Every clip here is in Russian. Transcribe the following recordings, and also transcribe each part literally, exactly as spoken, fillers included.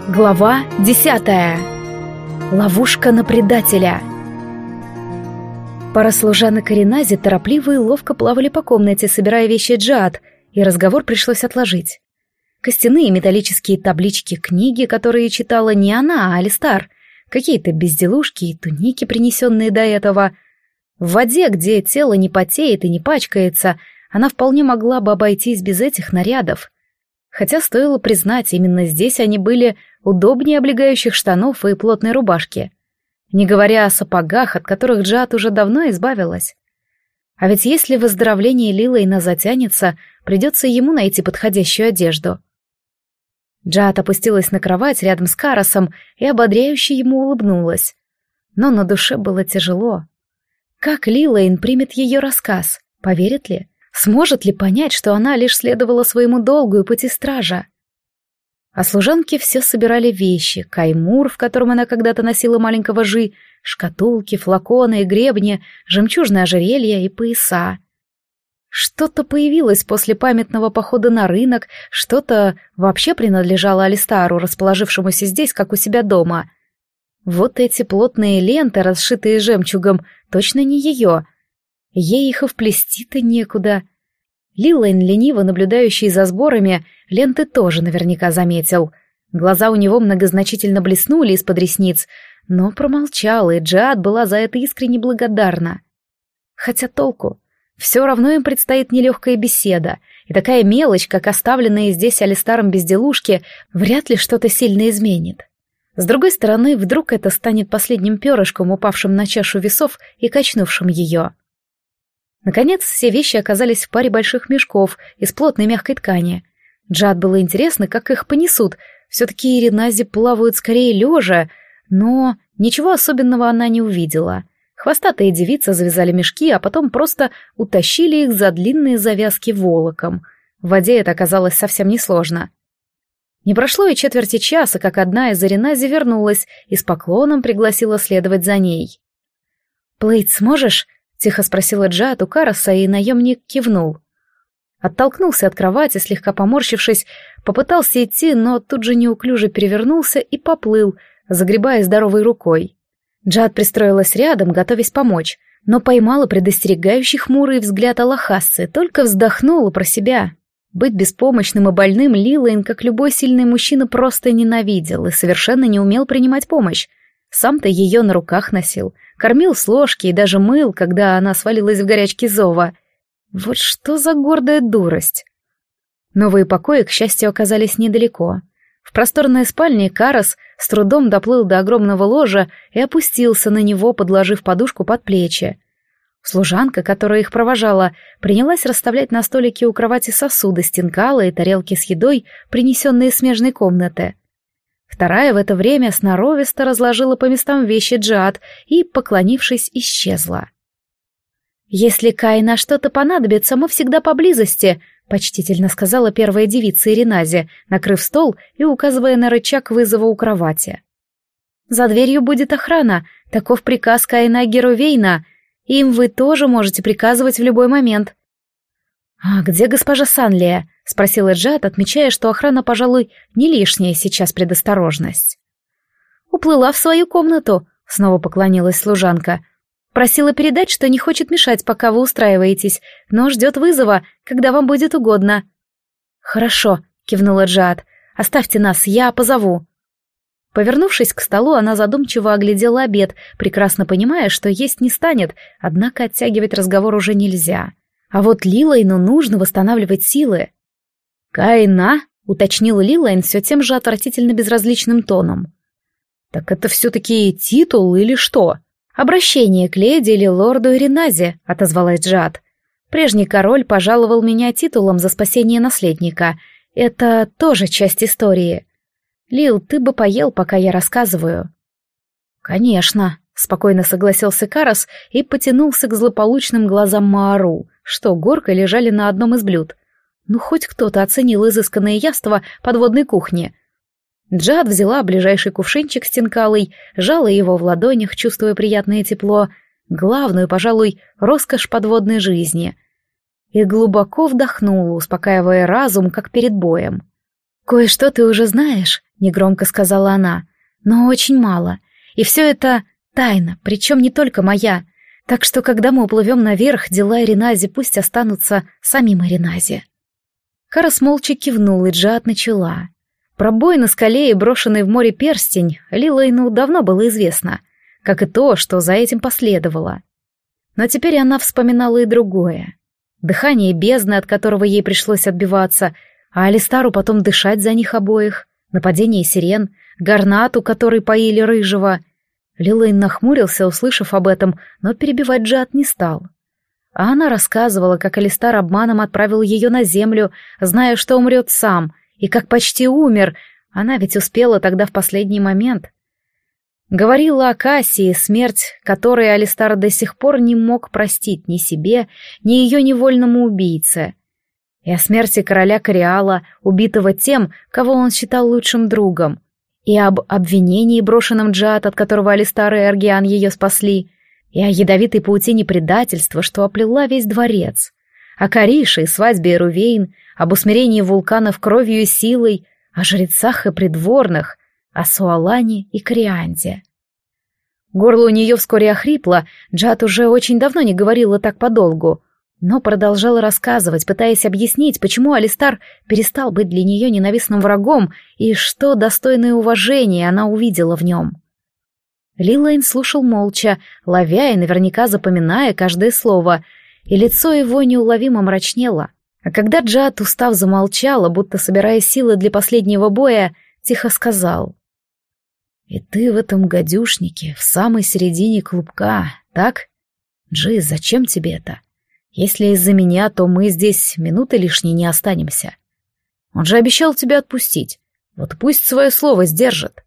Глава десятая. Ловушка на предателя. Пара служанок Иренази торопливо и ловко плавали по комнате, собирая вещи Джиад, и разговор пришлось отложить. Костяные металлические таблички, книги, которые читала не она, а Алистар, какие-то безделушки и туники, принесенные до этого. В воде, где тело не потеет и не пачкается, она вполне могла бы обойтись без этих нарядов. Хотя стоило признать, именно здесь они были удобнее облегающих штанов и плотной рубашки. Не говоря о сапогах, от которых Джиад уже давно избавилась. А ведь если выздоровление Лилейна затянется, придется ему найти подходящую одежду. Джиад опустилась на кровать рядом с Карасом и ободряюще ему улыбнулась. Но на душе было тяжело. Как Лилейн примет ее рассказ? Поверит ли? Сможет ли понять, что она лишь следовала своему долгу и пути стража? А служанки все собирали вещи: каймур, в котором она когда-то носила маленького Жи, шкатулки, флаконы и гребни, жемчужное ожерелье и пояса. Что-то появилось после памятного похода на рынок, что-то вообще принадлежало Алистару, расположившемуся здесь, как у себя дома. Вот эти плотные ленты, расшитые жемчугом, точно не ее. Ей их и вплести-то некуда. Лилейн, лениво наблюдающий за сборами, ленты тоже наверняка заметил. Глаза у него многозначительно блеснули из-под ресниц, но промолчал, и Джиад была за это искренне благодарна. Хотя толку? Все равно им предстоит нелегкая беседа, и такая мелочь, как оставленные здесь Алистаром безделушки, вряд ли что-то сильно изменит. С другой стороны, вдруг это станет последним перышком, упавшим на чашу весов и качнувшим ее. Наконец, все вещи оказались в паре больших мешков из плотной мягкой ткани. Джиад было интересно, как их понесут. Все-таки Иренази плавают скорее лежа, но ничего особенного она не увидела. Хвостатые девицы завязали мешки, а потом просто утащили их за длинные завязки волоком. В воде это оказалось совсем несложно. Не прошло и четверти часа, как одна из Иренази вернулась и с поклоном пригласила следовать за ней. «Плыть сможешь?» — тихо спросила Джиад у Караса, и наемник кивнул. Оттолкнулся от кровати, слегка поморщившись, попытался идти, но тут же неуклюже перевернулся и поплыл, загребая здоровой рукой. Джиад пристроилась рядом, готовясь помочь, но поймала предостерегающий хмурый взгляд Алахассы, только вздохнула про себя. Быть беспомощным и больным Лилейн, как любой сильный мужчина, просто ненавидел и совершенно не умел принимать помощь. Сам-то ее на руках носил, кормил с ложки и даже мыл, когда она свалилась в горячке зова. Вот что за гордая дурость. Новые покои, к счастью, оказались недалеко. В просторной спальне Карас с трудом доплыл до огромного ложа и опустился на него, подложив подушку под плечи. Служанка, которая их провожала, принялась расставлять на столике у кровати сосуды, стенкала и тарелки с едой, принесенные из смежной комнаты. Вторая в это время сноровисто разложила по местам вещи Джиад и, поклонившись, исчезла. «Если Кай на что-то понадобится, мы всегда поблизости», — почтительно сказала первая девица Иренази, накрыв стол и указывая на рычаг вызова у кровати. «За дверью будет охрана, таков приказ Каина Геровейна. Им вы тоже можете приказывать в любой момент». «А где госпожа Санлия?» — спросила Джиад, отмечая, что охрана, пожалуй, не лишняя сейчас предосторожность. «Уплыла в свою комнату», — снова поклонилась служанка. «Просила передать, что не хочет мешать, пока вы устраиваетесь, но ждет вызова, когда вам будет угодно». «Хорошо», — кивнула Джиад. «Оставьте нас, я позову». Повернувшись к столу, она задумчиво оглядела обед, прекрасно понимая, что есть не станет, однако оттягивать разговор уже нельзя. А вот Лилейну нужно восстанавливать силы. «Кайна?» — уточнил Лилейн все тем же отвратительно безразличным тоном. «Так это все-таки титул или что?» «Обращение к леди или лорду Иренази», — отозвалась Джиад. «Прежний король пожаловал меня титулом за спасение наследника. Это тоже часть истории. Лил, ты бы поел, пока я рассказываю». «Конечно», — спокойно согласился Карас и потянулся к злополучным глазам Маару, что горкой лежали на одном из блюд. Ну, хоть кто-то оценил изысканное яство подводной кухни. Джиад взяла ближайший кувшинчик с тинкалой, жала его в ладонях, чувствуя приятное тепло, главную, пожалуй, роскошь подводной жизни. И глубоко вдохнула, успокаивая разум, как перед боем. «Кое-что ты уже знаешь», — негромко сказала она, — «но очень мало. И все это тайна, причем не только моя. Так что, когда мы уплывем наверх, дела Эренази пусть останутся самим Эренази». Карас молча кивнул, и Джиад начала. Про бой на скале и брошенный в море перстень Лилайну давно было известно, как и то, что за этим последовало. Но теперь она вспоминала и другое. Дыхание бездны, от которого ей пришлось отбиваться, а Алистару потом дышать за них обоих, нападение сирен, Гарнату, который поили рыжего. Лилайн нахмурился, услышав об этом, но перебивать Джиад не стал. А она рассказывала, как Алистар обманом отправил ее на землю, зная, что умрет сам, и как почти умер, она ведь успела тогда в последний момент. Говорила о Кассии, смерть которой Алистар до сих пор не мог простить ни себе, ни ее невольному убийце. И о смерти короля Кориала, убитого тем, кого он считал лучшим другом. И об обвинении, брошенном Джиад, от которого Алистар и Эргиан ее спасли. И о ядовитой паутине предательства, что оплела весь дворец. О Карише и свадьбе Эрувейн, об усмирении вулканов кровью и силой, о жрецах и придворных, о Суалане и Корианде. Горло у нее вскоре охрипло, Джиад уже очень давно не говорила так подолгу, но продолжала рассказывать, пытаясь объяснить, почему Алистар перестал быть для нее ненавистным врагом и что достойное уважение она увидела в нем. Лилайн слушал молча, ловя и наверняка запоминая каждое слово, и лицо его неуловимо мрачнело. А когда Джиад, устав, замолчала, будто собирая силы для последнего боя, тихо сказал: «И ты в этом гадюшнике, в самой середине клубка, так? Джи, зачем тебе это? Если из-за меня, то мы здесь минуты лишней не останемся. Он же обещал тебя отпустить, вот пусть свое слово сдержит».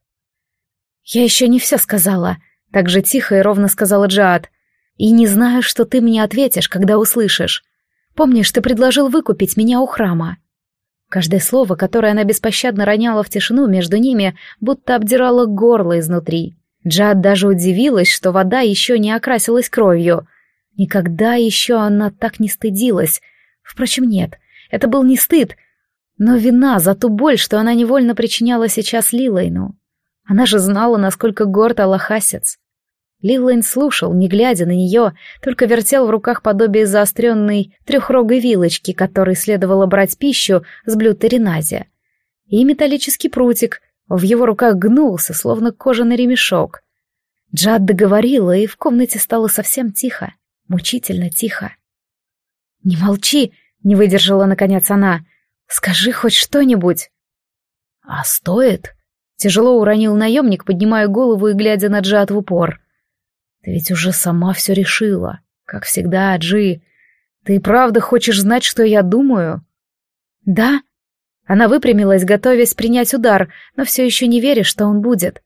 «Я еще не все сказала», — так же тихо и ровно сказала Джиад. «И не знаю, что ты мне ответишь, когда услышишь. Помнишь, ты предложил выкупить меня у храма?» Каждое слово, которое она беспощадно роняла в тишину между ними, будто обдирало горло изнутри. Джиад даже удивилась, что вода еще не окрасилась кровью. Никогда еще она так не стыдилась. Впрочем, нет, это был не стыд, но вина за ту боль, что она невольно причиняла сейчас Лилайну. Она же знала, насколько горд Аллахасец. Лилайн слушал, не глядя на нее, только вертел в руках подобие заостренной трехрогой вилочки, которой следовало брать пищу с блюд Эренази. И металлический прутик в его руках гнулся, словно кожаный ремешок. Джиад договорила, и в комнате стало совсем тихо, мучительно тихо. «Не молчи!» — не выдержала наконец она. «Скажи хоть что-нибудь!» «А стоит?» — тяжело уронил наемник, поднимая голову и глядя на Джиад в упор. «Ты ведь уже сама все решила. Как всегда, Джи. Ты правда хочешь знать, что я думаю?» «Да». Она выпрямилась, готовясь принять удар, но все еще не веря, что он будет.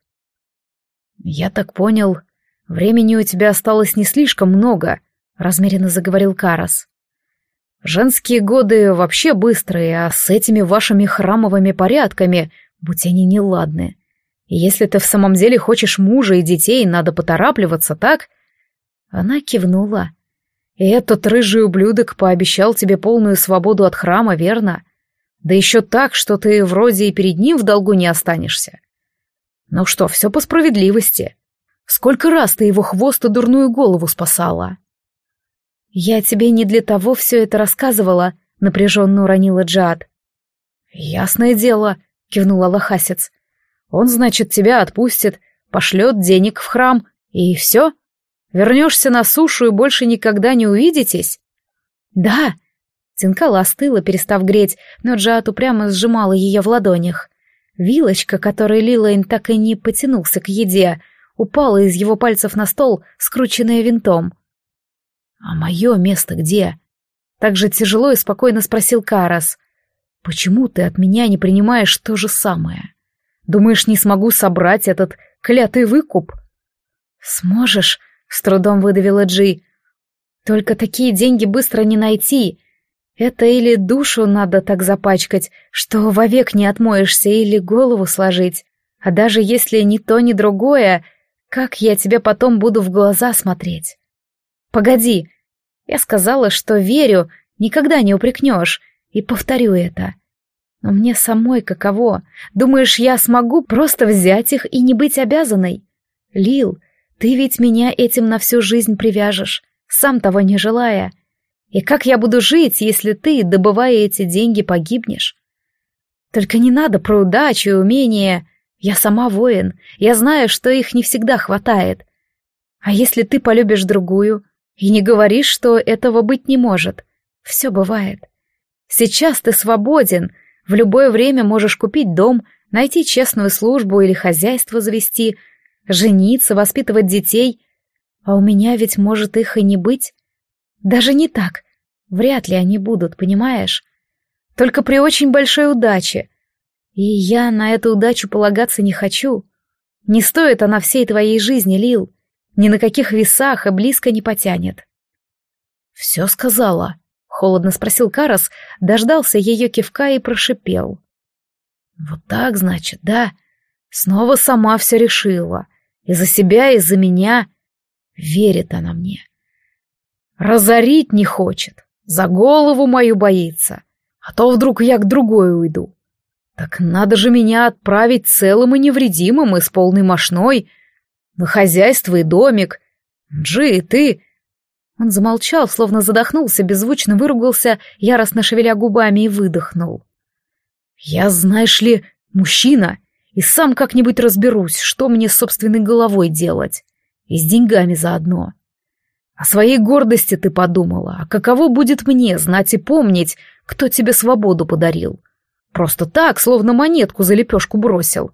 «Я так понял, времени у тебя осталось не слишком много», — размеренно заговорил Карас. «Женские годы вообще быстрые, а с этими вашими храмовыми порядками, будь они неладны. И если ты в самом деле хочешь мужа и детей, надо поторапливаться, так?» Она кивнула. «И этот рыжий ублюдок пообещал тебе полную свободу от храма, верно? Да еще так, что ты вроде и перед ним в долгу не останешься. Ну что, все по справедливости. Сколько раз ты его хвост и дурную голову спасала?» «Я тебе не для того все это рассказывала», — напряженно уронила Джиад. «Ясное дело», — кивнул Аллахасец. «Он, значит, тебя отпустит, пошлет денег в храм, и все? Вернешься на сушу и больше никогда не увидитесь?» «Да». Тинкала остыла, перестав греть, но Джиад упрямо сжимала ее в ладонях. Вилочка, которой Лилайн так и не потянулся к еде, упала из его пальцев на стол, скрученная винтом. «А мое место где?» Так же тяжело и спокойно спросил Карас. «Почему ты от меня не принимаешь то же самое? Думаешь, не смогу собрать этот клятый выкуп?» «Сможешь», — с трудом выдавила Джи. «Только такие деньги быстро не найти. Это или душу надо так запачкать, что вовек не отмоешься, или голову сложить. А даже если ни то, ни другое, как я тебе потом буду в глаза смотреть? Погоди, я сказала, что верю, никогда не упрекнешь, и повторю это. Но мне самой каково? Думаешь, я смогу просто взять их и не быть обязанной? Лил, ты ведь меня этим на всю жизнь привяжешь, сам того не желая. И как я буду жить, если ты, добывая эти деньги, погибнешь? Только не надо про удачу и умение. Я сама воин, я знаю, что их не всегда хватает. А если ты полюбишь другую и не говоришь, что этого быть не может? Все бывает. Сейчас ты свободен, в любое время можешь купить дом, найти честную службу или хозяйство завести, жениться, воспитывать детей. А у меня ведь может их и не быть. Даже не так. Вряд ли они будут, понимаешь? Только при очень большой удаче. И я на эту удачу полагаться не хочу. Не стоит она всей твоей жизни, Лил. Ни на каких весах и близко не потянет. «Все сказала?» — холодно спросил Карас, дождался ее кивка и прошипел. «Вот так, значит, да? Снова сама все решила. И за себя, и за меня. Верит она мне. Разорить не хочет, за голову мою боится. А то вдруг я к другой уйду. Так надо же меня отправить целым и невредимым и с полной мошной на хозяйство и домик. Джи, ты...» Он замолчал, словно задохнулся, беззвучно выругался, яростно шевеля губами, и выдохнул. «Я, знаешь ли, мужчина, и сам как-нибудь разберусь, что мне с собственной головой делать. И с деньгами заодно. О своей гордости ты подумала, а каково будет мне знать и помнить, кто тебе свободу подарил? Просто так, словно монетку за лепешку бросил.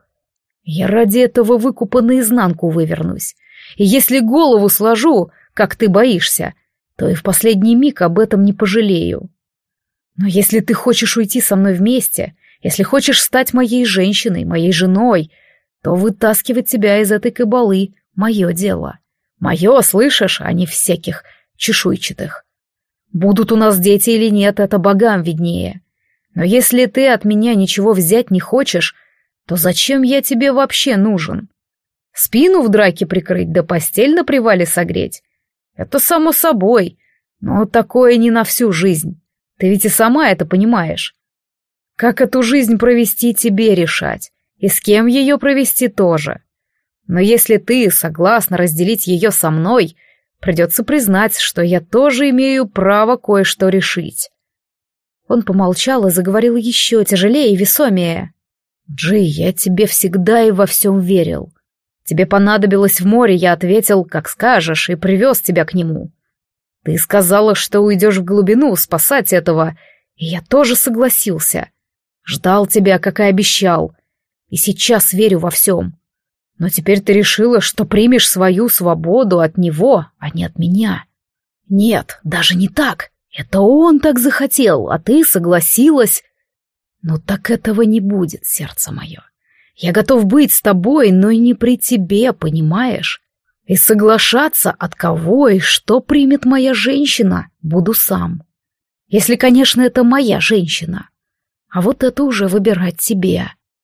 Я ради этого выкупа наизнанку вывернусь. И если голову сложу, как ты боишься, то и в последний миг об этом не пожалею. Но если ты хочешь уйти со мной вместе, если хочешь стать моей женщиной, моей женой, то вытаскивать тебя из этой кабалы — мое дело. Мое, слышишь, а не всяких чешуйчатых. Будут у нас дети или нет, это богам виднее. Но если ты от меня ничего взять не хочешь, то зачем я тебе вообще нужен? Спину в драке прикрыть, да постель на привале согреть? Это само собой, но такое не на всю жизнь. Ты ведь и сама это понимаешь. Как эту жизнь провести, тебе решать, и с кем ее провести тоже. Но если ты согласна разделить ее со мной, придется признать, что я тоже имею право кое-что решить. Он помолчал и заговорил еще тяжелее и весомее. «Джи, я тебе всегда и во всем верил. Тебе понадобилось в море, я ответил, как скажешь, и привез тебя к нему. Ты сказала, что уйдешь в глубину спасать этого, и я тоже согласился. Ждал тебя, как и обещал, и сейчас верю во всем. Но теперь ты решила, что примешь свою свободу от него, а не от меня. Нет, даже не так. Это он так захотел, а ты согласилась. Но так этого не будет, сердце мое. Я готов быть с тобой, но и не при тебе, понимаешь? И соглашаться, от кого и что примет моя женщина, буду сам. Если, конечно, это моя женщина. А вот это уже выбирать тебе».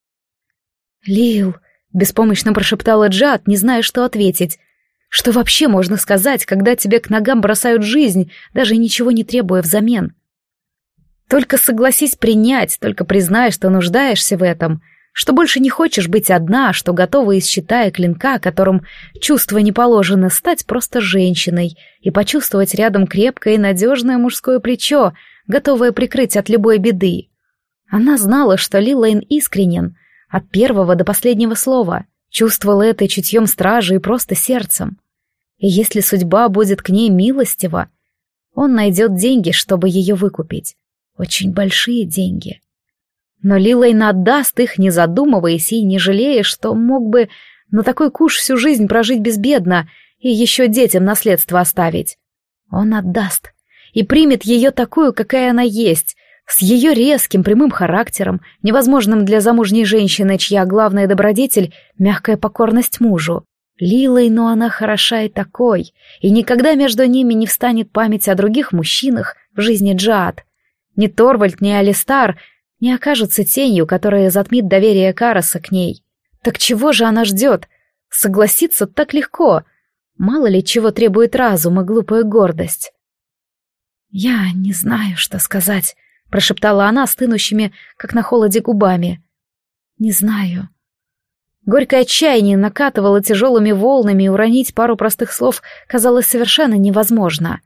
«Лил», — беспомощно прошептала Джад, не зная, что ответить. «Что вообще можно сказать, когда тебе к ногам бросают жизнь, даже ничего не требуя взамен? Только согласись принять, только признай, что нуждаешься в этом, что больше не хочешь быть одна, что готова из щита и клинка, которым чувства не положено, стать просто женщиной и почувствовать рядом крепкое и надежное мужское плечо, готовое прикрыть от любой беды». Она знала, что Лилейн искренен, от первого до последнего слова, чувствовала это чутьем стражи и просто сердцем. И если судьба будет к ней милостива, он найдет деньги, чтобы ее выкупить. Очень большие деньги. Но Лилейн отдаст их, не задумываясь и не жалея, что мог бы на такой куш всю жизнь прожить безбедно и еще детям наследство оставить. Он отдаст и примет ее такую, какая она есть, с ее резким прямым характером, невозможным для замужней женщины, чья главная добродетель — мягкая покорность мужу. Лилой, но она хороша и такой, и никогда между ними не встанет память о других мужчинах в жизни Джад. Ни Торвальд, ни Алистар не окажутся тенью, которая затмит доверие Караса к ней. Так чего же она ждет? Согласиться так легко. Мало ли чего требует разум и глупая гордость. «Я не знаю, что сказать», — прошептала она стынущими, как на холоде, губами. «Не знаю». Горькое отчаяние накатывало тяжелыми волнами, и уронить пару простых слов казалось совершенно невозможно.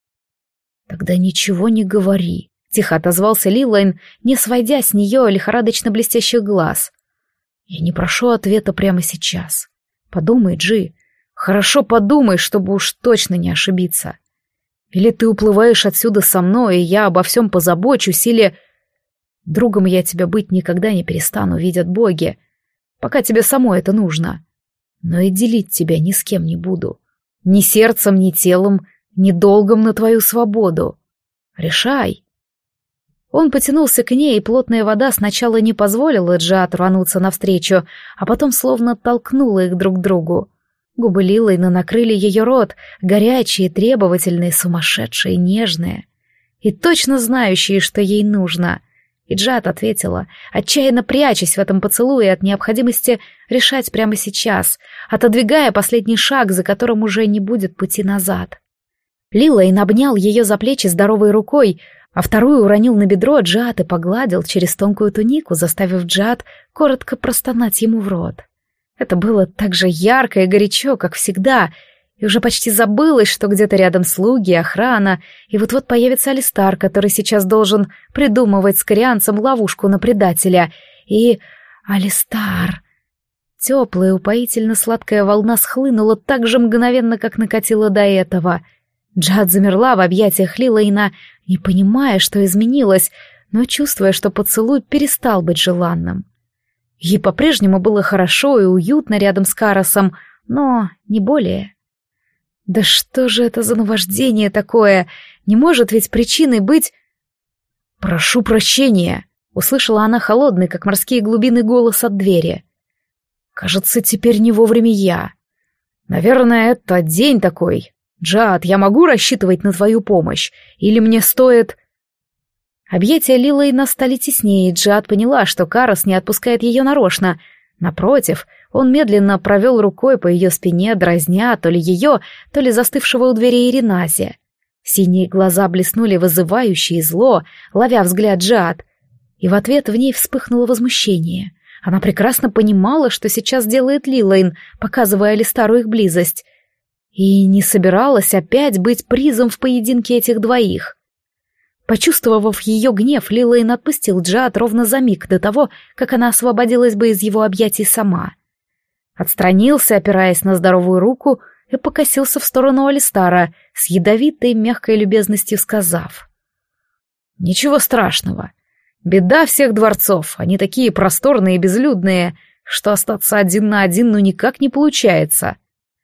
«Тогда ничего не говори», — тихо отозвался Лилайн, не сводя с нее лихорадочно блестящих глаз. «Я не прошу ответа прямо сейчас. Подумай, Джи, хорошо подумай, чтобы уж точно не ошибиться. Или ты уплываешь отсюда со мной, и я обо всем позабочусь, или... Другом я тебя быть никогда не перестану, видят боги, пока тебе самой это нужно. Но и делить тебя ни с кем не буду. Ни сердцем, ни телом, ни долгом на твою свободу. Решай». Он потянулся к ней, и плотная вода сначала не позволила Джиат рвануться навстречу, а потом словно толкнула их друг к другу. Губы Лилайна накрыли ее рот, горячие, требовательные, сумасшедшие, нежные. И точно знающие, что ей нужно. И Джиат ответила, отчаянно прячась в этом поцелуе от необходимости решать прямо сейчас, отодвигая последний шаг, за которым уже не будет пути назад. Лилайн обнял ее за плечи здоровой рукой, а вторую уронил на бедро Джиат и погладил через тонкую тунику, заставив Джиат коротко простонать ему в рот. Это было так же ярко и горячо, как всегда, и уже почти забылось, что где-то рядом слуги, охрана, и вот-вот появится Алистар, который сейчас должен придумывать с корианцем ловушку на предателя. И... Алистар... Теплая, упоительно сладкая волна схлынула так же мгновенно, как накатила до этого. Джиат замерла в объятиях Лилайна, не понимая, что изменилось, но чувствуя, что поцелуй перестал быть желанным. Ей по-прежнему было хорошо и уютно рядом с Карасом, но не более. Да что же это за наваждение такое? Не может ведь причиной быть... «Прошу прощения», — услышала она холодный, как морские глубины, голос от двери. «Кажется, теперь не вовремя я. Наверное, это день такой. Джиат, я могу рассчитывать на твою помощь? Или мне стоит...» Объятия Лилайна стали теснее, и Джиат поняла, что Карас не отпускает ее нарочно. Напротив, он медленно провел рукой по ее спине, дразня то ли ее, то ли застывшего у двери Иренази. Синие глаза блеснули вызывающе и зло, ловя взгляд Джиат, и в ответ в ней вспыхнуло возмущение. Она прекрасно понимала, что сейчас делает Лилайн, показывая Алистару их близость, и не собиралась опять быть призом в поединке этих двоих. Почувствовав ее гнев, Лилайн отпустил Джиат ровно за миг до того, как она освободилась бы из его объятий сама. Отстранился, опираясь на здоровую руку, и покосился в сторону Алистара, с ядовитой мягкой любезностью сказав: «Ничего страшного. Беда всех дворцов, они такие просторные и безлюдные, что остаться один на один ну никак не получается».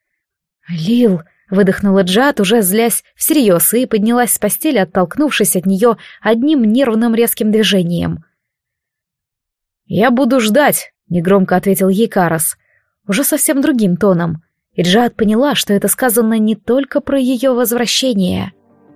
«Лил», — выдохнула Джиат, уже злясь всерьез, и поднялась с постели, оттолкнувшись от нее одним нервным резким движением. «Я буду ждать», — негромко ответил ей Карас, уже совсем другим тоном, и Джиат поняла, что это сказано не только про ее возвращение.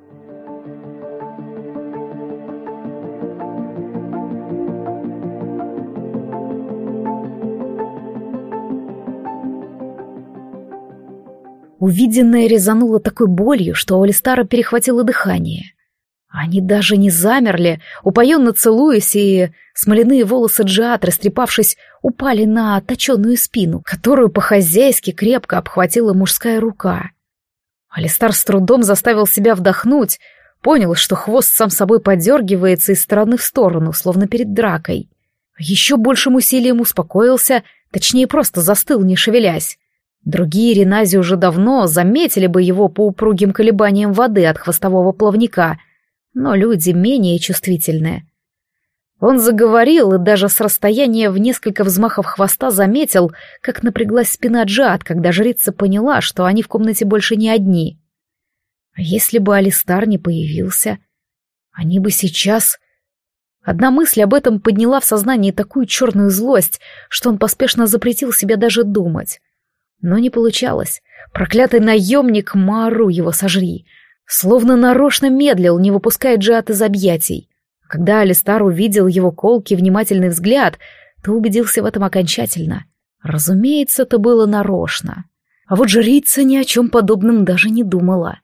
Увиденное резануло такой болью, что у Алистара перехватило дыхание. Они даже не замерли, упоенно целуясь, и смоляные волосы Джиат, растрепавшись, упали на точенную спину, которую по-хозяйски крепко обхватила мужская рука. Алистар с трудом заставил себя вдохнуть, понял, что хвост сам собой подергивается из стороны в сторону, словно перед дракой. Еще большим усилием успокоился, точнее просто застыл, не шевелясь. Другие Ренази уже давно заметили бы его по упругим колебаниям воды от хвостового плавника, но люди менее чувствительные. Он заговорил и даже с расстояния в несколько взмахов хвоста заметил, как напряглась спина Джиат, когда жрица поняла, что они в комнате больше не одни. А если бы Алистар не появился, они бы сейчас... Одна мысль об этом подняла в сознании такую черную злость, что он поспешно запретил себе даже думать. Но не получалось. Проклятый наемник, Мару его сожри, словно нарочно медлил, не выпуская Джиат из объятий. Когда Алистар увидел его колкий внимательный взгляд, то убедился в этом окончательно. Разумеется, это было нарочно. А вот жрица ни о чем подобном даже не думала.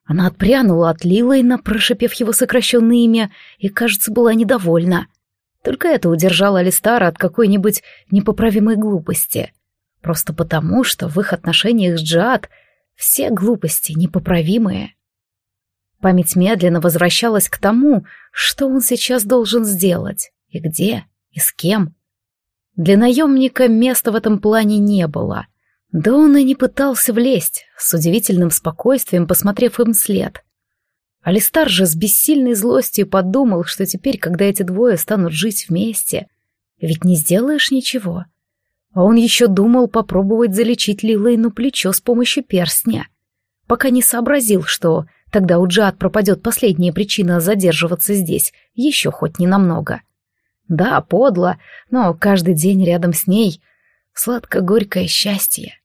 Она отпрянула от Лилайна, прошипев его сокращенное имя, и, кажется, была недовольна. Только это удержало Алистара от какой-нибудь непоправимой глупости. Просто потому, что в их отношениях с Джиад все глупости непоправимые. Память медленно возвращалась к тому, что он сейчас должен сделать, и где, и с кем. Для наемника места в этом плане не было. Да он и не пытался влезть, с удивительным спокойствием посмотрев им вслед. Алистар же с бессильной злостью подумал, что теперь, когда эти двое станут жить вместе, ведь не сделаешь ничего. А он еще думал попробовать залечить Лилайну плечо с помощью перстня, пока не сообразил, что тогда у Джиад пропадет последняя причина задерживаться здесь, еще хоть ненамного. Да, подло, но каждый день рядом с ней сладко-горькое счастье.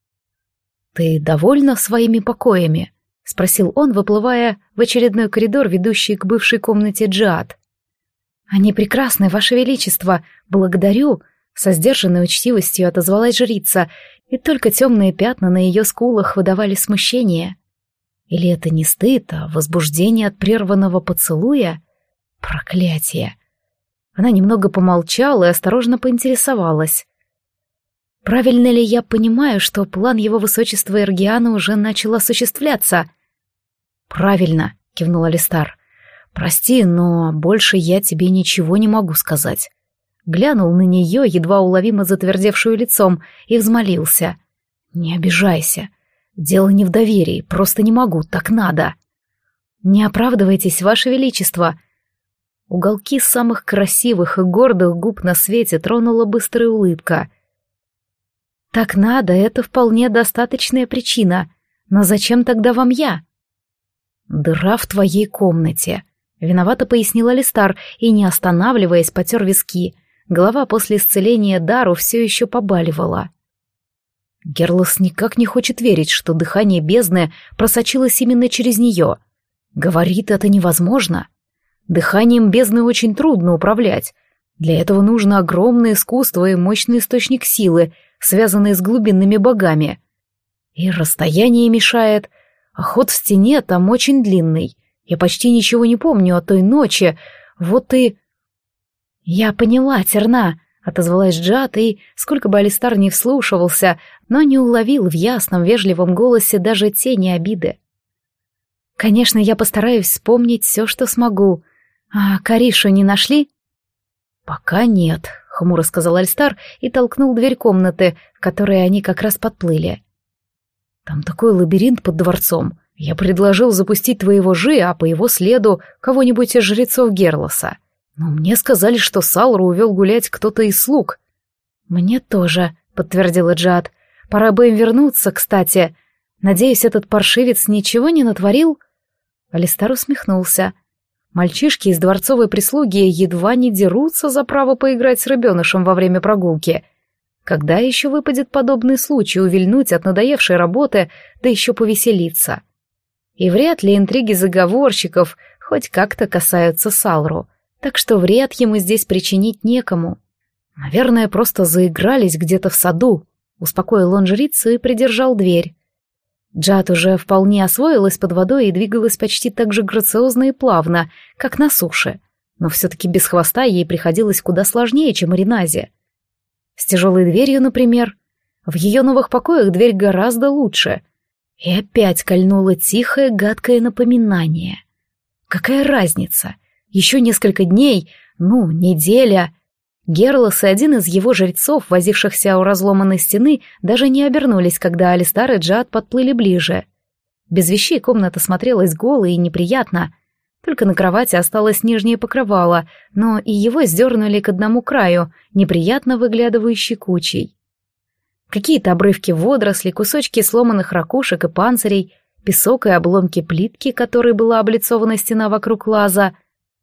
«Ты довольна своими покоями?» — спросил он, выплывая в очередной коридор, ведущий к бывшей комнате Джиад. «Они прекрасны, Ваше Величество, благодарю!» — со сдержанной учтивостью отозвалась жрица, и только темные пятна на ее скулах выдавали смущение. Или это не стыд, а возбуждение от прерванного поцелуя? Проклятие! Она немного помолчала и осторожно поинтересовалась. «Правильно ли я понимаю, что план его высочества Эргиана уже начал осуществляться?» «Правильно», — кивнул Алистар. «Прости, но больше я тебе ничего не могу сказать». Глянул на нее, едва уловимо затвердевшую лицом, и взмолился. «Не обижайся. Дело не в доверии, просто не могу, так надо». «Не оправдывайтесь, Ваше Величество». Уголки самых красивых и гордых губ на свете тронула быстрая улыбка. «Так надо, это вполне достаточная причина. Но зачем тогда вам я?» «Дыра в твоей комнате», — виновато пояснил Алистар и, не останавливаясь, потер виски. Голова после исцеления дару все еще побаливала. Герлос никак не хочет верить, что дыхание бездны просочилось именно через нее. Говорит, это невозможно. Дыханием бездны очень трудно управлять. Для этого нужно огромное искусство и мощный источник силы, связанный с глубинными богами. И расстояние мешает, а ход в стене там очень длинный. Я почти ничего не помню о той ночи, вот и... «Я поняла, Терна», — отозвалась Джиад, и, сколько бы Алистар не вслушивался, но не уловил в ясном, вежливом голосе даже тени обиды. «Конечно, я постараюсь вспомнить все, что смогу. А Каришу не нашли?» «Пока нет», — хмуро сказал Алистар и толкнул дверь комнаты, в которой они как раз подплыли. «Там такой лабиринт под дворцом. Я предложил запустить твоего Жи, а по его следу кого-нибудь из жрецов Герлоса. Но мне сказали, что Салру увел гулять кто-то из слуг». «Мне тоже», — подтвердила Джиад. «Пора бы им вернуться, кстати. Надеюсь, этот паршивец ничего не натворил?» Алистар усмехнулся. Мальчишки из дворцовой прислуги едва не дерутся за право поиграть с ребенышем во время прогулки. Когда еще выпадет подобный случай увильнуть от надоевшей работы, да еще повеселиться? И вряд ли интриги заговорщиков хоть как-то касаются Салру, так что вред ему здесь причинить некому. Наверное, просто заигрались где-то в саду, успокоил он жрицу и придержал дверь. Джиад уже вполне освоилась под водой и двигалась почти так же грациозно и плавно, как на суше, но все-таки без хвоста ей приходилось куда сложнее, чем Ариназе. С тяжелой дверью, например. В ее новых покоях дверь гораздо лучше. И опять кольнуло тихое, гадкое напоминание. Какая разница? Еще несколько дней, ну, неделя. Герлос и один из его жрецов, возившихся у разломанной стены, даже не обернулись, когда Алистар и Джиад подплыли ближе. Без вещей комната смотрелась голой и неприятно. Только на кровати осталось нижнее покрывало, но и его сдернули к одному краю, неприятно выглядывающей кучей. Какие-то обрывки водорослей, кусочки сломанных ракушек и панцирей, песок и обломки плитки, которой была облицована стена вокруг лаза.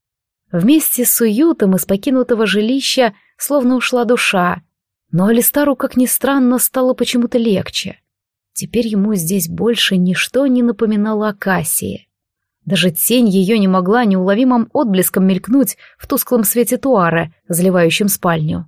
Вместе с уютом из покинутого жилища словно ушла душа. Но Алистару, как ни странно, стало почему-то легче. Теперь ему здесь больше ничто не напоминало о Кассии. Даже тень ее не могла неуловимым отблеском мелькнуть в тусклом свете туара, заливающем спальню.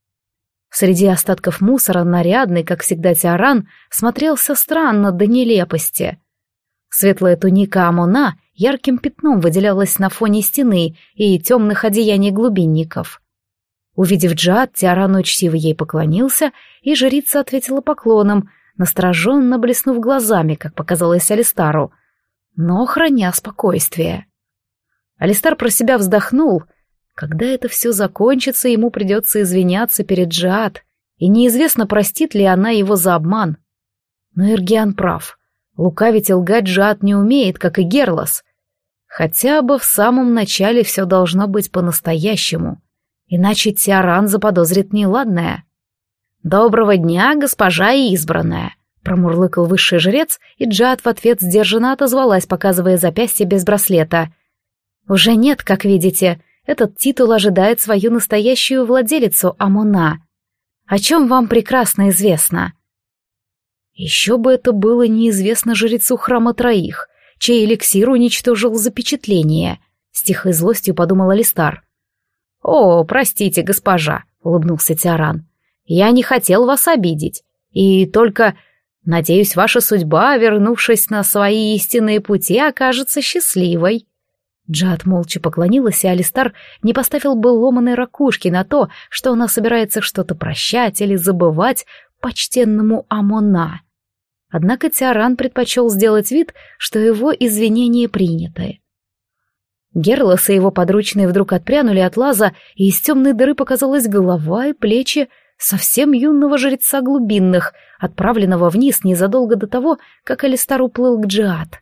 Среди остатков мусора нарядный, как всегда, Тиаран смотрелся странно до нелепости. Светлая туника Амона ярким пятном выделялась на фоне стены и темных одеяний глубинников. Увидев Джиад, Тиаран учтиво ей поклонился, и жрица ответила поклоном, настороженно блеснув глазами, как показалось Алистару, но храня спокойствие. Алистар про себя вздохнул. Когда это все закончится, ему придется извиняться перед Джиад, и неизвестно, простит ли она его за обман. Но Эргиан прав. Лукавить и лгать Джиад не умеет, как и Герлас. Хотя бы в самом начале все должно быть по-настоящему, иначе Тиаран заподозрит неладное. «Доброго дня, госпожа избранная», — промурлыкал высший жрец, и Джиад в ответ сдержанно отозвалась, показывая запястье без браслета. «Уже нет, как видите. Этот титул ожидает свою настоящую владелицу Амона. О чем вам прекрасно известно». Еще бы это было неизвестно жрецу храма троих, чей эликсир уничтожил запечатление, с тихой злостью подумал Алистар. «О, простите, госпожа», — улыбнулся Тиаран. «Я не хотел вас обидеть, и только, надеюсь, ваша судьба, вернувшись на свои истинные пути, окажется счастливой». Джиад молча поклонилась, и Алистар не поставил бы ломаной ракушки на то, что она собирается что-то прощать или забывать почтенному Амона. Однако Тиаран предпочел сделать вид, что его извинения приняты. Герлас и его подручные вдруг отпрянули от лаза, и из темной дыры показалась голова и плечи совсем юного жреца глубинных, отправленного вниз незадолго до того, как Алистар уплыл к Джиад.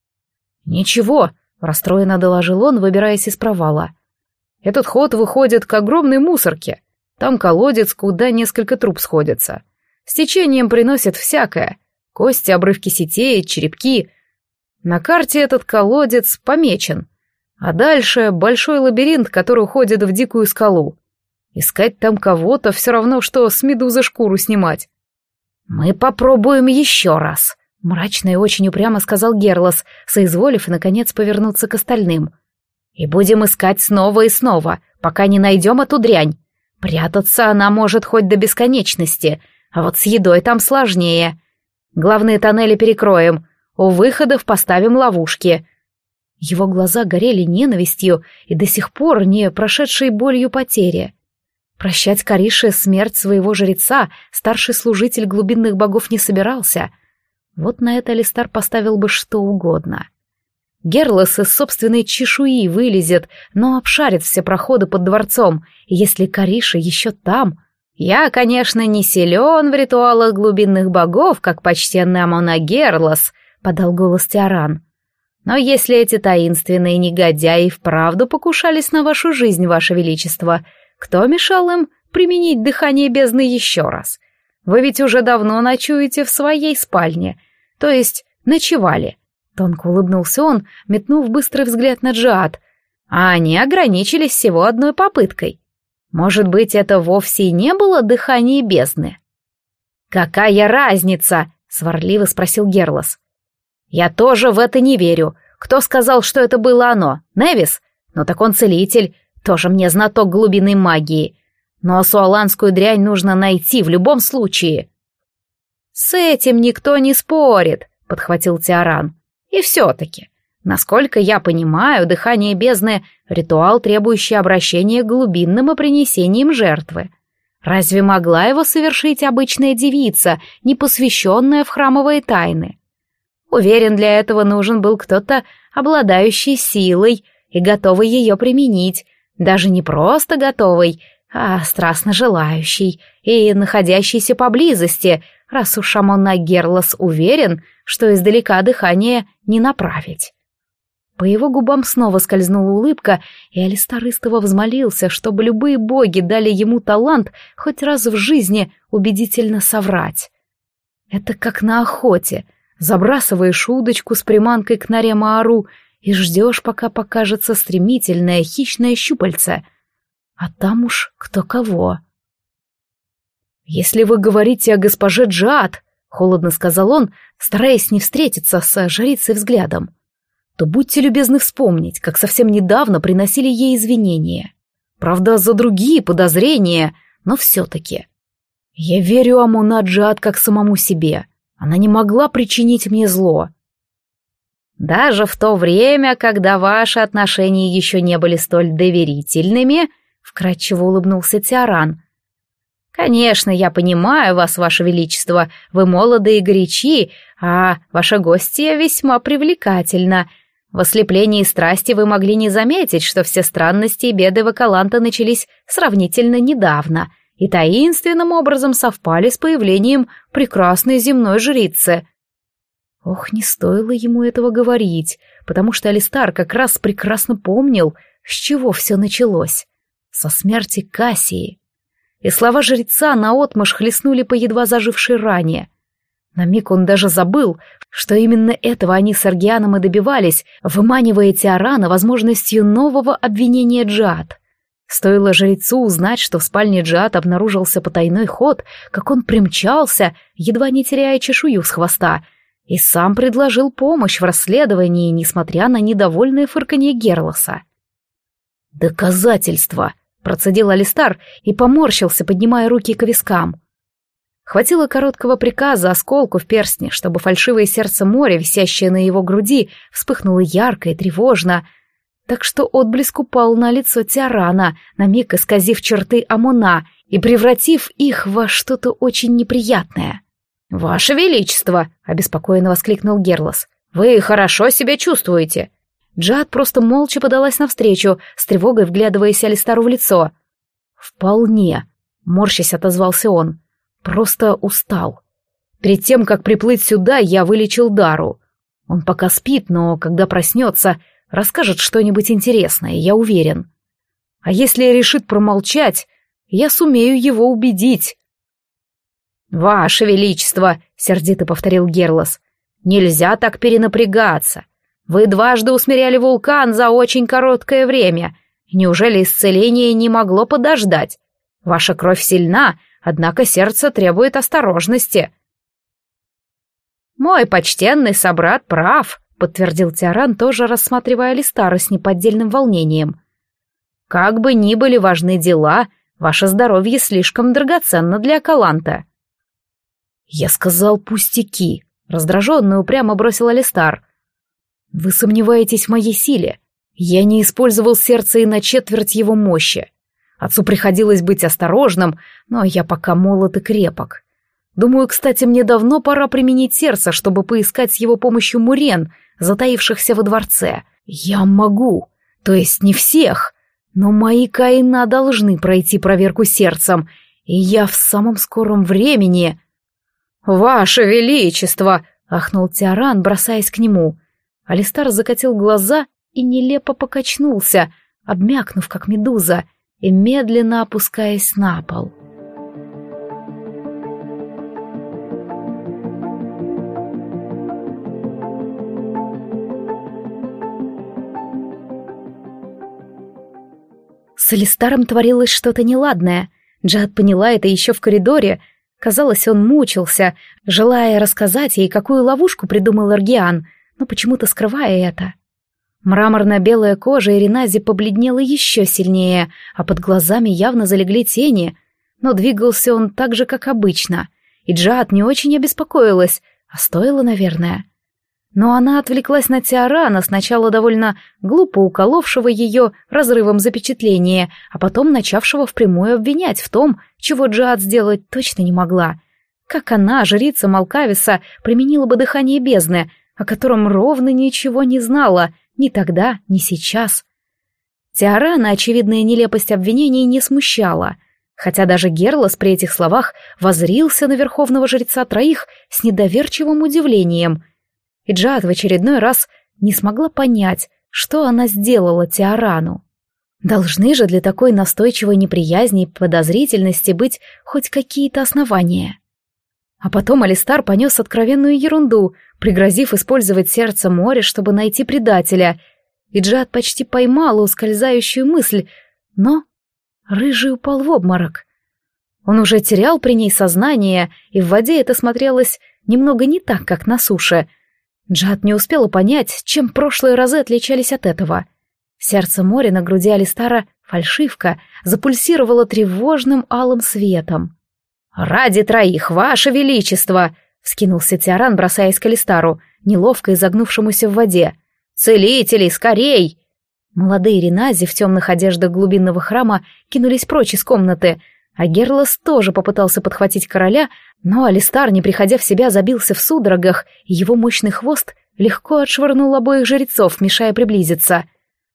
«Ничего», — расстроенно доложил он, выбираясь из провала. «Этот ход выходит к огромной мусорке. Там колодец, куда несколько труб сходятся. С течением приносят всякое. Кости, обрывки сетей, черепки. На карте этот колодец помечен. А дальше большой лабиринт, который уходит в дикую скалу. Искать там кого-то все равно, что с медузы шкуру снимать». «Мы попробуем еще раз», — мрачно и очень упрямо сказал Герлас, соизволив, наконец, повернуться к остальным. «И будем искать снова и снова, пока не найдем эту дрянь. Прятаться она может хоть до бесконечности, а вот с едой там сложнее. Главные тоннели перекроем, у выходов поставим ловушки». Его глаза горели ненавистью и до сих пор не прошедшей болью потери. Прощать Карише смерть своего жреца старший служитель глубинных богов не собирался. Вот на это Алистар поставил бы что угодно. Герлас из собственной чешуи вылезет, но обшарит все проходы под дворцом, и если Кариша еще там... «Я, конечно, не силен в ритуалах глубинных богов, как почтенный Амона Герлас», — подал голос Тиаран. «Но если эти таинственные негодяи вправду покушались на вашу жизнь, ваше величество, кто мешал им применить дыхание бездны еще раз? Вы ведь уже давно ночуете в своей спальне, то есть ночевали». Тонко улыбнулся он, метнув быстрый взгляд на Джиад. «А они ограничились всего одной попыткой. Может быть, это вовсе и не было дыхание бездны?» «Какая разница?» — сварливо спросил Герлас. «Я тоже в это не верю. Кто сказал, что это было оно? Невис? Ну так он целитель, тоже мне знаток глубинной магии. Но суаланскую дрянь нужно найти в любом случае». «С этим никто не спорит», — подхватил Тиаран. «И все-таки, насколько я понимаю, дыхание бездны — ритуал, требующий обращения к глубинным и принесением жертвы. Разве могла его совершить обычная девица, не посвященная в храмовые тайны? Уверен, для этого нужен был кто-то, обладающий силой и готовый ее применить, даже не просто готовый, а страстно желающий и находящийся поблизости, раз уж Амона Герлас уверен, что издалека дыхание не направить». По его губам снова скользнула улыбка, и Алистар истово взмолился, чтобы любые боги дали ему талант хоть раз в жизни убедительно соврать. Это как на охоте. Забрасываешь удочку с приманкой к норе Маару и ждешь, пока покажется стремительное хищное щупальце. А там уж кто кого. «Если вы говорите о госпоже Джиад», — холодно сказал он, стараясь не встретиться с жрицей взглядом, то будьте любезны вспомнить, как совсем недавно приносили ей извинения. Правда, за другие подозрения, но все-таки. Я верю Амона Джиад как самому себе. Она не могла причинить мне зло. Даже в то время, когда ваши отношения еще не были столь доверительными, вкратчиво улыбнулся Тиаран. Конечно, я понимаю вас, ваше величество, вы молоды и горячи, а ваша гостья весьма привлекательна. В ослеплении страсти вы могли не заметить, что все странности и беды Вакаланта начались сравнительно недавно и таинственным образом совпали с появлением прекрасной земной жрицы. Ох, не стоило ему этого говорить, потому что Алистар как раз прекрасно помнил, с чего все началось. Со смерти Кассии. И слова жреца наотмашь хлестнули по едва зажившей ране. На миг он даже забыл, что именно этого они с Аргианом и добивались, выманивая Тиарана возможностью нового обвинения Джиад. Стоило жрецу узнать, что в спальне Джиад обнаружился потайной ход, как он примчался, едва не теряя чешую с хвоста, и сам предложил помощь в расследовании, несмотря на недовольное фырканье Герлоса. «Доказательства!» — процедил Алистар и поморщился, поднимая руки к вискам. Хватило короткого приказа осколку в перстне, чтобы фальшивое сердце моря, висящее на его груди, вспыхнуло ярко и тревожно, так что отблеск упал на лицо Тиарана, на миг исказив черты Амона и превратив их во что-то очень неприятное. «Ваше Величество!» — обеспокоенно воскликнул Герлос. «Вы хорошо себя чувствуете?» Джиад просто молча подалась навстречу, с тревогой вглядываясь Алистару в лицо. «Вполне», — морщась отозвался он. «Просто устал. Перед тем, как приплыть сюда, я вылечил Дару. Он пока спит, но когда проснется, расскажет что-нибудь интересное, я уверен. А если решит промолчать, я сумею его убедить». «Ваше Величество», — сердито повторил Герлос, — «нельзя так перенапрягаться. Вы дважды усмиряли вулкан за очень короткое время. Неужели исцеление не могло подождать? Ваша кровь сильна, однако сердце требует осторожности». «Мой почтенный собрат прав», — подтвердил Тиаран, тоже рассматривая Алистара с неподдельным волнением. «Как бы ни были важны дела, ваше здоровье слишком драгоценно для Акаланта». «Я сказал пустяки», — раздраженно и упрямо бросил Алистар. «Вы сомневаетесь в моей силе. Я не использовал сердце и на четверть его мощи. Отцу приходилось быть осторожным, но я пока молод и крепок. Думаю, кстати, мне давно пора применить сердце, чтобы поискать с его помощью мурен, затаившихся во дворце. Я могу, то есть не всех, но мои Каина должны пройти проверку сердцем, и я в самом скором времени...» «Ваше Величество!» — ахнул Тиаран, бросаясь к нему. Алистар закатил глаза и нелепо покачнулся, обмякнув, как медуза, и медленно опускаясь на пол. С Алистаром творилось что-то неладное. Джиад поняла это еще в коридоре. Казалось, он мучился, желая рассказать ей, какую ловушку придумал Аргиан, но почему-то скрывая это. Мраморно-белая кожа Иринази побледнела еще сильнее, а под глазами явно залегли тени, но двигался он так же, как обычно, и Джиад не очень обеспокоилась, а стоило, наверное. Но она отвлеклась на Тиарана, сначала довольно глупо уколовшего ее разрывом запечатления, а потом начавшего впрямую обвинять в том, чего Джиад сделать точно не могла. Как она, жрица Малкависа, применила бы дыхание бездны, о котором ровно ничего не знала, ни тогда, ни сейчас. Тиарана очевидная нелепость обвинений не смущала, хотя даже Герлос при этих словах воззрился на верховного жреца троих с недоверчивым удивлением — и Джиад в очередной раз не смогла понять, что она сделала Тиарану. Должны же для такой настойчивой неприязни и подозрительности быть хоть какие-то основания. А потом Алистар понес откровенную ерунду, пригрозив использовать сердце моря, чтобы найти предателя, и Джиад почти поймала ускользающую мысль, но рыжий упал в обморок. Он уже терял при ней сознание, и в воде это смотрелось немного не так, как на суше. Джиад не успела понять, чем прошлые разы отличались от этого. Сердце моря на груди Алистара, фальшивка, запульсировало тревожным алым светом. «Ради троих, ваше величество!» — вскинулся Тиаран, бросаясь к Алистару. неловко изогнувшемуся в воде. «Целителей, скорей!» Молодые ренази в темных одеждах глубинного храма кинулись прочь из комнаты, а Герлос тоже попытался подхватить короля, но Алистар, не приходя в себя, забился в судорогах, и его мощный хвост легко отшвырнул обоих жрецов, мешая приблизиться.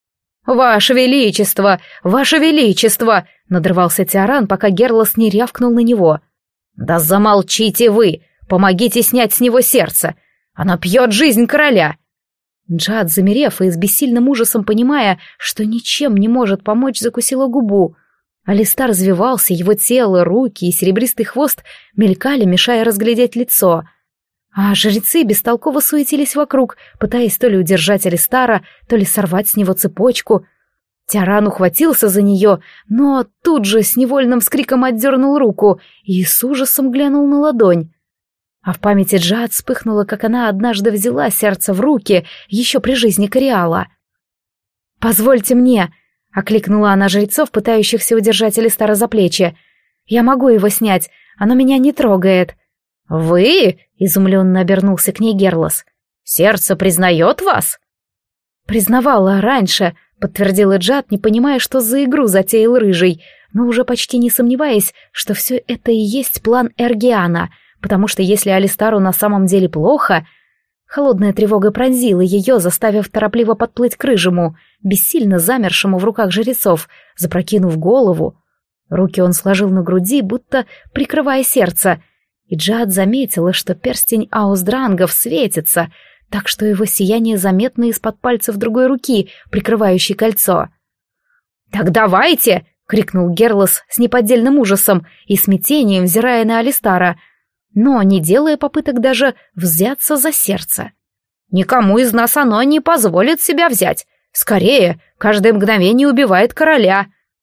«Ваше Величество! Ваше Величество!» — надрывался Тиаран, пока Герлос не рявкнул на него. «Да замолчите вы! Помогите снять с него сердце! Оно пьет жизнь короля!» Джиад, замерев и с бессильным ужасом понимая, что ничем не может помочь, закусила губу. Алистар развивался, его тело, руки и серебристый хвост мелькали, мешая разглядеть лицо. А жрецы бестолково суетились вокруг, пытаясь то ли удержать Алистара, то ли сорвать с него цепочку. Тиаран ухватился за нее, но тут же с невольным вскриком отдернул руку и с ужасом глянул на ладонь. А в памяти Джиад вспыхнуло, как она однажды взяла сердце в руки, еще при жизни Кориала. «Позвольте мне!» — окликнула она жрецов, пытающихся удержать Алистара за плечи. «Я могу его снять, оно меня не трогает». «Вы?» — изумленно обернулся к ней Герлос. «Сердце признает вас?» «Признавала раньше», — подтвердила Джиад, не понимая, что за игру затеял Рыжий, но уже почти не сомневаясь, что все это и есть план Эргиана, потому что если Алистару на самом деле плохо... Холодная тревога пронзила ее, заставив торопливо подплыть к Рыжему, бессильно замершему в руках жрецов, запрокинув голову. Руки он сложил на груди, будто прикрывая сердце, и Джиад заметила, что перстень Аусдрангов светится, так что его сияние заметно из-под пальцев другой руки, прикрывающей кольцо. «Так давайте!» — крикнул Герлос с неподдельным ужасом и смятением, взирая на Алистара, но не делая попыток даже взяться за сердце. «Никому из нас оно не позволит себя взять. Скорее, каждое мгновение убивает короля».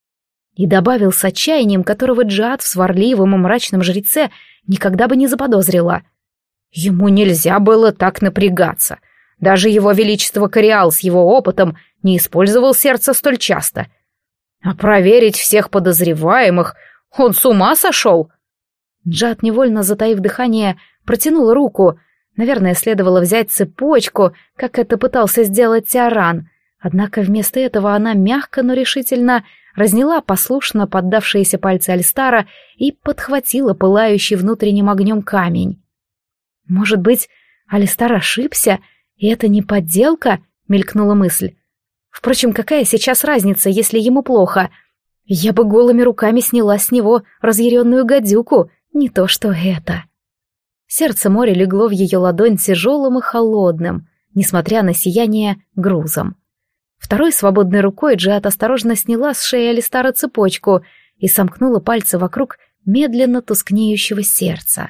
И добавил с отчаянием, которого Джиад в сварливом и мрачном жреце никогда бы не заподозрила. Ему нельзя было так напрягаться. Даже его величество Кориал с его опытом не использовал сердце столь часто. А проверить всех подозреваемых, он с ума сошел? Джиад, невольно затаив дыхание, протянула руку. Наверное, следовало взять цепочку, как это пытался сделать Тиаран. Однако вместо этого она мягко, но решительно разняла послушно поддавшиеся пальцы Алистара и подхватила пылающий внутренним огнем камень. «Может быть, Алистар ошибся, и это не подделка?» — мелькнула мысль. «Впрочем, какая сейчас разница, если ему плохо? Я бы голыми руками сняла с него разъяренную гадюку, не то что это». Сердце моря легло в ее ладонь тяжелым и холодным, несмотря на сияние, грузом. Второй свободной рукой Джиад осторожно сняла с шеи Алистара цепочку и сомкнула пальцы вокруг медленно тускнеющего сердца.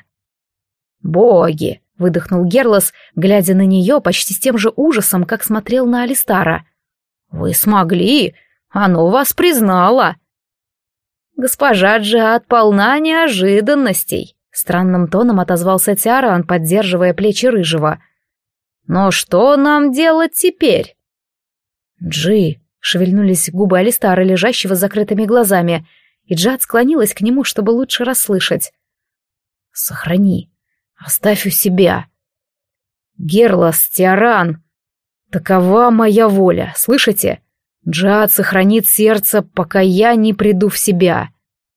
«Боги!» — выдохнул Герлос, глядя на нее почти с тем же ужасом, как смотрел на Алистара. «Вы смогли! Оно вас признало!» «Госпожа Джиад полна неожиданностей», — странным тоном отозвался Тиаран, поддерживая плечи Рыжего. «Но что нам делать теперь?» «Джи», — шевельнулись губы Алистара, лежащего с закрытыми глазами, и Джиад склонилась к нему, чтобы лучше расслышать. «Сохрани, оставь у себя. Герлос, Тиаран, такова моя воля, слышите? Джиад сохранит сердце, пока я не приду в себя».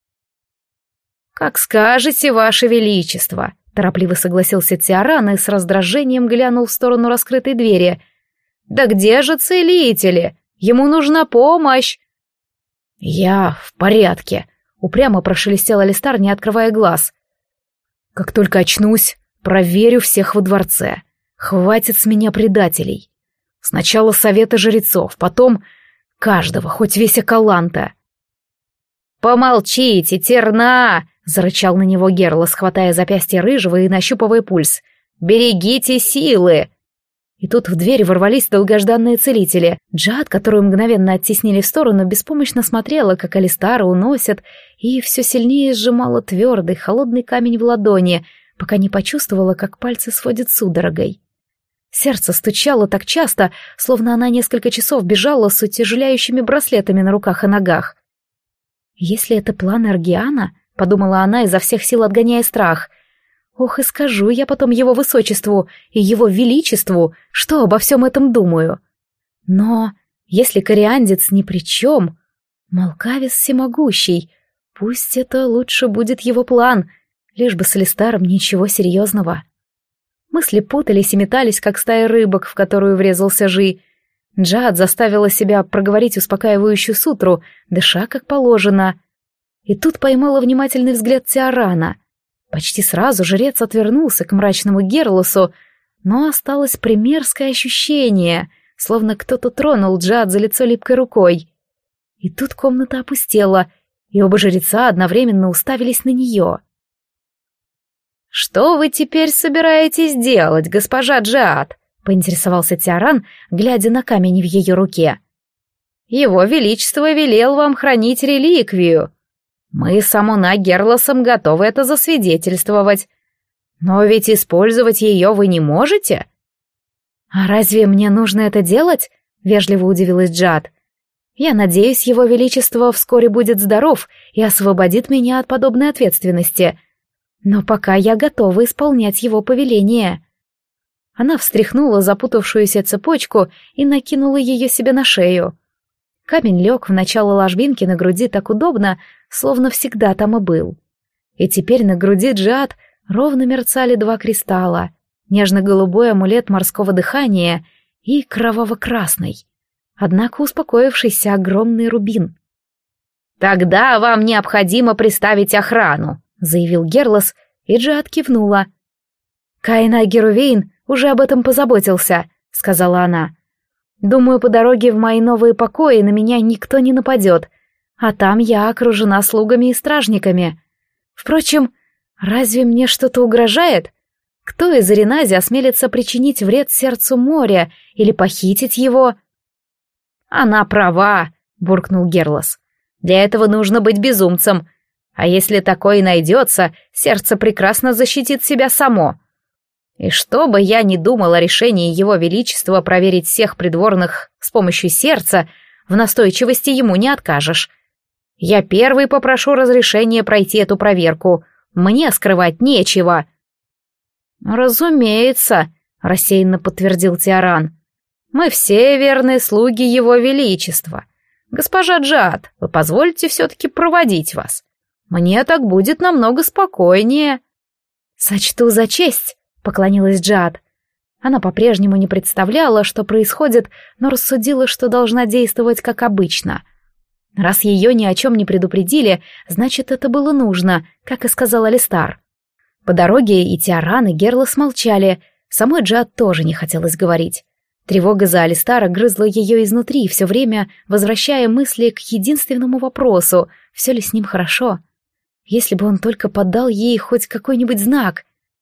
«Как скажете, ваше величество», — торопливо согласился Тиаран и с раздражением глянул в сторону раскрытой двери. «Да где же целители? Ему нужна помощь!» «Я в порядке», — упрямо прошелестел Алистар, не открывая глаз. «Как только очнусь, проверю всех во дворце. Хватит с меня предателей. Сначала совета жрецов, потом каждого, хоть весь Акаланта». «Помолчите, Терна!» — зарычал на него Герлос, хватая запястье Рыжего и нащупывая пульс. «Берегите силы!» И тут в дверь ворвались долгожданные целители. Джиад, которую мгновенно оттеснили в сторону, беспомощно смотрела, как Алистара уносят, и все сильнее сжимала твердый, холодный камень в ладони, пока не почувствовала, как пальцы сводят судорогой. Сердце стучало так часто, словно она несколько часов бежала с утяжеляющими браслетами на руках и ногах. «Если это план Эргиана», — подумала она, изо всех сил отгоняя страх, — Ох, и скажу я потом его высочеству и его величеству, что обо всем этом думаю. Но если кориандец ни при чем, Малкавис всемогущий, пусть это лучше будет его план, лишь бы с Алистаром ничего серьезного. Мысли путались и метались, как стая рыбок, в которую врезался Жи. Джад заставила себя проговорить успокаивающую сутру, дыша как положено. И тут поймала внимательный взгляд Тиарана. Почти сразу жрец отвернулся к мрачному Герлосу, но осталось примерское ощущение, словно кто-то тронул Джад за лицо липкой рукой. И тут комната опустела, и оба жреца одновременно уставились на нее. «Что вы теперь собираетесь делать, госпожа Джад?» — поинтересовался Тиаран, глядя на камень в ее руке. «Его Величество велел вам хранить реликвию. Мы с Амуна Герлосом готовы это засвидетельствовать. Но ведь использовать ее вы не можете?» «А разве мне нужно это делать?» — вежливо удивилась Джад. «Я надеюсь, его Величество вскоре будет здоров и освободит меня от подобной ответственности. Но пока я готова исполнять его повеление». Она встряхнула запутавшуюся цепочку и накинула ее себе на шею. Камень лег в начало ложбинки на груди так удобно, словно всегда там и был. И теперь на груди Джад ровно мерцали два кристалла, нежно-голубой амулет морского дыхания и кроваво-красный, однако успокоившийся огромный рубин. «Тогда вам необходимо приставить охрану», — заявил Герлос, и Джад кивнула. «Каинай Герувейн уже об этом позаботился», — сказала она. «Думаю, по дороге в мои новые покои на меня никто не нападет, а там я окружена слугами и стражниками. Впрочем, разве мне что-то угрожает? Кто из Аренази осмелится причинить вред сердцу моря или похитить его?» «Она права», — буркнул Герлос. «Для этого нужно быть безумцем. А если такое найдется, сердце прекрасно защитит себя само. И что бы я ни думал о решении его величества проверить всех придворных с помощью сердца, в настойчивости ему не откажешь. Я первый попрошу разрешения пройти эту проверку. Мне скрывать нечего». «Разумеется», — рассеянно подтвердил Тиаран. «Мы все верные слуги его величества. Госпожа Джад, вы позвольте все-таки проводить вас. Мне так будет намного спокойнее». «Сочту за честь», — поклонилась Джад. Она по-прежнему не представляла, что происходит, но рассудила, что должна действовать как обычно. Раз ее ни о чем не предупредили, значит, это было нужно, как и сказал Алистар. По дороге и Тиаран, и Герлос молчали, самой Джад тоже не хотелось говорить. Тревога за Алистара грызла ее изнутри, все время возвращая мысли к единственному вопросу, все ли с ним хорошо. Если бы он только подал ей хоть какой-нибудь знак.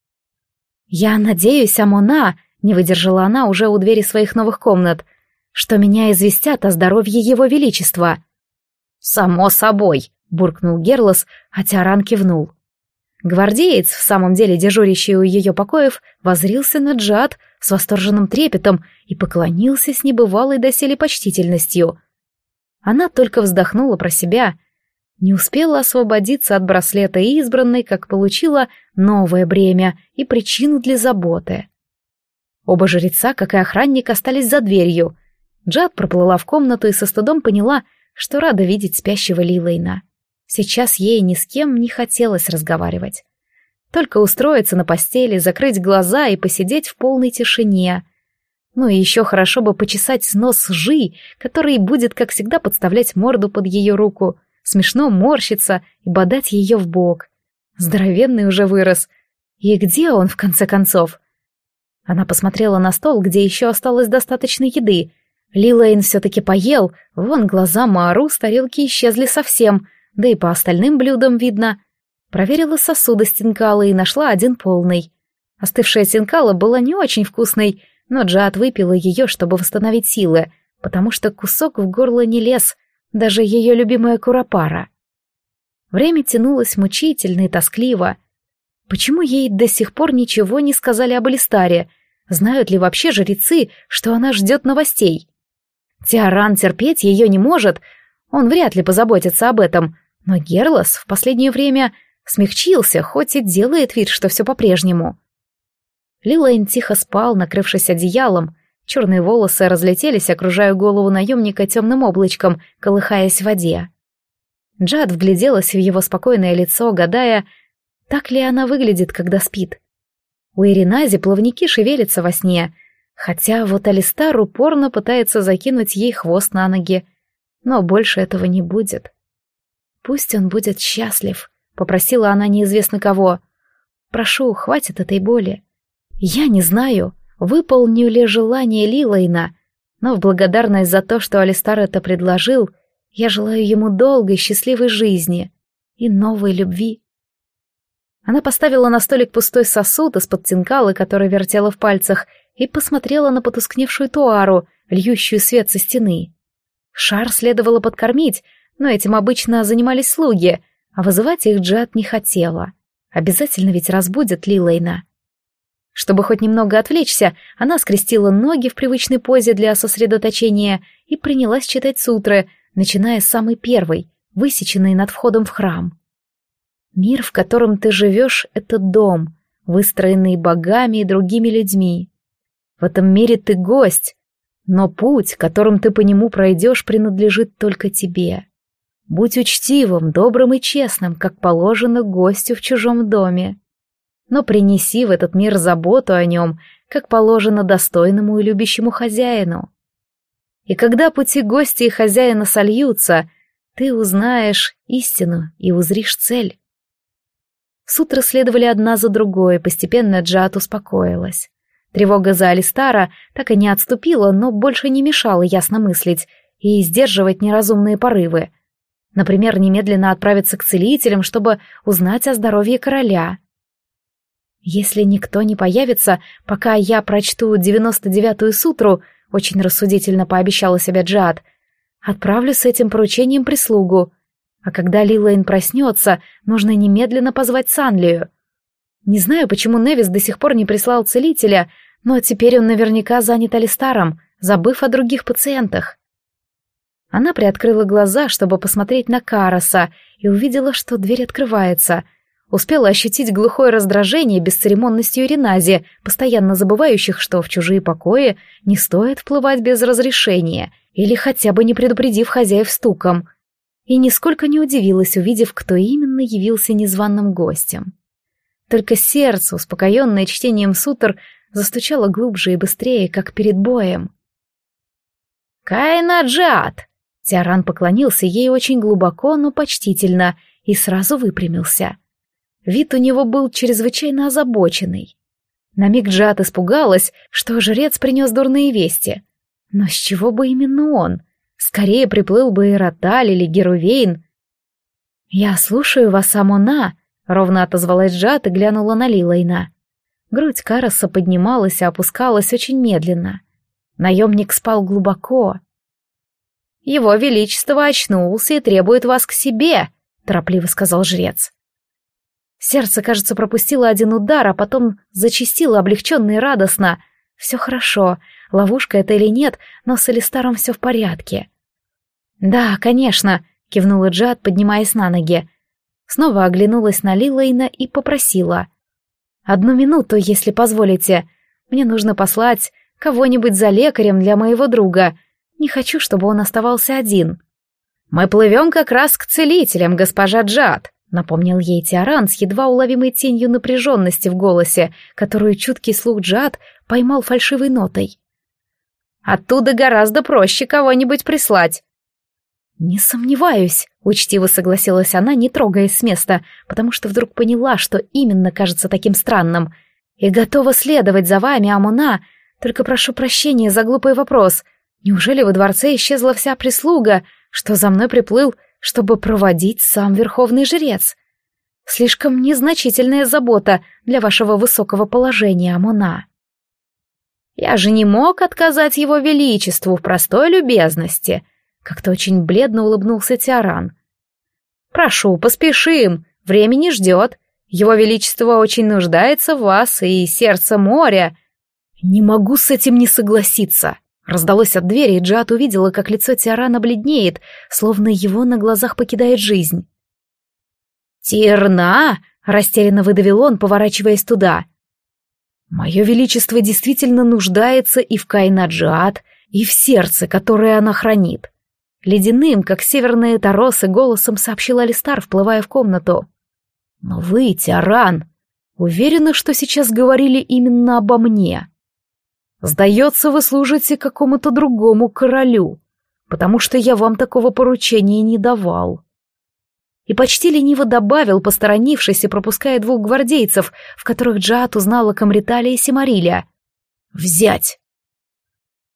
«Я надеюсь, Амуна», — не выдержала она уже у двери своих новых комнат, «что меня известят о здоровье его величества». «Само собой», — буркнул Герлос, а Тиаран кивнул. Гвардеец, в самом деле дежурящий у ее покоев, воззрился на Джад с восторженным трепетом и поклонился с небывалой доселе почтительностью. Она только вздохнула про себя, не успела освободиться от браслета избранной, как получила новое бремя и причину для заботы. Оба жреца, как и охранник, остались за дверью. Джад проплыла в комнату и со стыдом поняла, что рада видеть спящего Лилейна. Сейчас ей ни с кем не хотелось разговаривать. Только устроиться на постели, закрыть глаза и посидеть в полной тишине. Ну и еще хорошо бы почесать нос Жи, который будет, как всегда, подставлять морду под ее руку, смешно морщиться и бодать ее в бок. Здоровенный уже вырос. И где он, в конце концов? Она посмотрела на стол, где еще осталось достаточно еды. Лилейн все-таки поел, вон глаза Маару с тарелки исчезли совсем, да и по остальным блюдам видно. Проверила сосуды с тинкала и нашла один полный. Остывшая тинкала была не очень вкусной, но Джад выпила ее, чтобы восстановить силы, потому что кусок в горло не лез, даже ее любимая куропара. Время тянулось мучительно и тоскливо. Почему ей до сих пор ничего не сказали об Алистаре? Знают ли вообще жрецы, что она ждет новостей? Тиаран терпеть ее не может, он вряд ли позаботится об этом, но Герлос в последнее время Смягчился, хоть и делает вид, что все по-прежнему. Лилейн тихо спал, накрывшись одеялом. Черные волосы разлетелись, окружая голову наемника темным облачком, колыхаясь в воде. Джад вгляделась в его спокойное лицо, гадая, так ли она выглядит, когда спит. У Иринази плавники шевелятся во сне, хотя вот Алистар упорно пытается закинуть ей хвост на ноги, но больше этого не будет. «Пусть он будет счастлив», — попросила она неизвестно кого. «Прошу, хватит этой боли. Я не знаю, выполню ли желание Лилейна, но в благодарность за то, что Алистар это предложил, я желаю ему долгой, счастливой жизни и новой любви». Она поставила на столик пустой сосуд из-под тинкалы, который вертела в пальцах, и посмотрела на потускневшую туару, льющую свет со стены. Шар следовало подкормить, но этим обычно занимались слуги, а вызывать их Джад не хотела. Обязательно ведь разбудят Лилейна. Чтобы хоть немного отвлечься, она скрестила ноги в привычной позе для сосредоточения и принялась читать сутры, начиная с самой первой, высеченной над входом в храм. «Мир, в котором ты живешь, — это дом, выстроенный богами и другими людьми. В этом мире ты гость, но путь, которым ты по нему пройдешь, принадлежит только тебе. Будь учтивым, добрым и честным, как положено гостю в чужом доме. Но принеси в этот мир заботу о нем, как положено достойному и любящему хозяину. И когда пути гостя и хозяина сольются, ты узнаешь истину и узришь цель». Сутры следовали одна за другой, постепенно Джад успокоилась. Тревога за Алистара так и не отступила, но больше не мешала ясно мыслить и сдерживать неразумные порывы. Например, немедленно отправиться к целителям, чтобы узнать о здоровье короля. «Если никто не появится, пока я прочту девяносто девятую сутру», очень рассудительно пообещала себе Джад, «отправлю с этим поручением прислугу. А когда Лилейн проснется, нужно немедленно позвать Санлию. Не знаю, почему Невис до сих пор не прислал целителя, но теперь он наверняка занят Алистаром, забыв о других пациентах». Она приоткрыла глаза, чтобы посмотреть на Караса, и увидела, что дверь открывается. Успела ощутить глухое раздражение бесцеремонностью Иринази, постоянно забывающих, что в чужие покои не стоит вплывать без разрешения или хотя бы не предупредив хозяев стуком. И нисколько не удивилась, увидев, кто именно явился незваным гостем. Только сердце, успокоенное чтением сутр, застучало глубже и быстрее, как перед боем. «Кайна Джад!» Тиаран поклонился ей очень глубоко, но почтительно, и сразу выпрямился. Вид у него был чрезвычайно озабоченный. На миг Джад испугалась, что жрец принес дурные вести. Но с чего бы именно он? Скорее приплыл бы Ироталь или Герувейн. «Я слушаю вас, Амона», — ровно отозвалась Джад и глянула на Лилейна. Грудь Караса поднималась и опускалась очень медленно. Наемник спал глубоко. «Его Величество очнулся и требует вас к себе», — торопливо сказал жрец. Сердце, кажется, пропустило один удар, а потом зачастило облегченно и радостно. Все хорошо, ловушка это или нет, но с Алистаром все в порядке. «Да, конечно», — кивнула Джад, поднимаясь на ноги. Снова оглянулась на Лилейна и попросила. «Одну минуту, если позволите. Мне нужно послать кого-нибудь за лекарем для моего друга. Не хочу, чтобы он оставался один». «Мы плывем как раз к целителям, госпожа Джад», — напомнил ей Тиаран с едва уловимой тенью напряженности в голосе, которую чуткий слух Джад поймал фальшивой нотой. «Оттуда гораздо проще кого-нибудь прислать». «Не сомневаюсь», — учтиво согласилась она, не трогаясь с места, потому что вдруг поняла, что именно кажется таким странным, «и готова следовать за вами, Амона, только прошу прощения за глупый вопрос. Неужели во дворце исчезла вся прислуга, что за мной приплыл, чтобы проводить сам верховный жрец? Слишком незначительная забота для вашего высокого положения, Амона». «Я же не мог отказать его величеству в простой любезности», — как-то очень бледно улыбнулся Тиаран. «Прошу, поспешим, время не ждет. Его величество очень нуждается в вас, и сердце моря». «Не могу с этим не согласиться», — раздалось от двери, и Джад увидела, как лицо Тиарана бледнеет, словно его на глазах покидает жизнь. «Тирна?» — растерянно выдавил он, поворачиваясь туда. «Мое величество действительно нуждается и в Кайна-Джиат, и в сердце, которое она хранит», — ледяным, как северные торосы, голосом сообщил Алистар, вплывая в комнату. «Но вы, Тиаран, уверены, что сейчас говорили именно обо мне? Сдается, вы служите какому-то другому королю, потому что я вам такого поручения не давал». И почти лениво добавил, посторонившись и пропуская двух гвардейцев, в которых Джиат узнала Камриталя и Симариля. «Взять!»